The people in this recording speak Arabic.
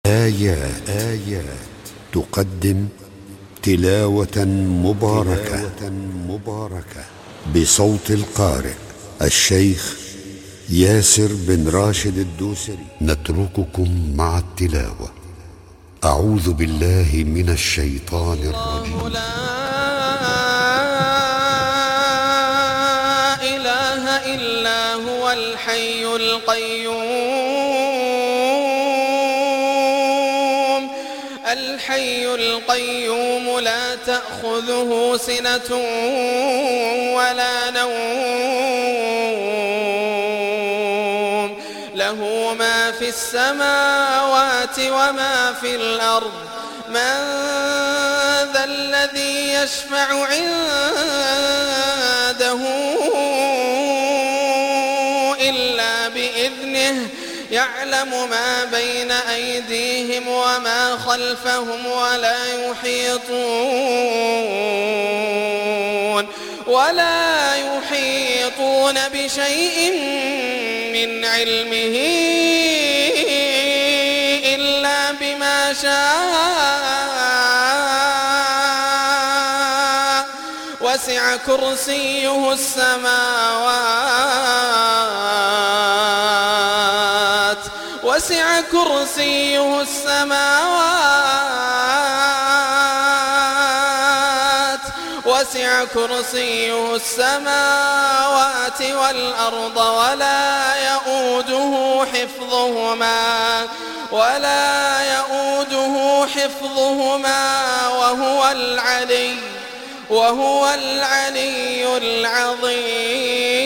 آيات تقدم تلاوة مباركة بصوت القارئ الشيخ ياسر بن راشد الدوسري. نترككم مع التلاوة. أعوذ بالله من الشيطان الرجيم. لا إله إلا هو الحي القيوم لا تأخذه سنة ولا نوم، له ما في السماوات وما في الأرض. من ذا الذي يشفع عنده إلا بإذنه، يعلم ما بين أيديهم وما خلفهم ولا يحيطون بشيء من علمه إلا بما شاء. وسع كرسيه السماوات والأرض ولا يؤوده حفظهما وهو العلي العظيم.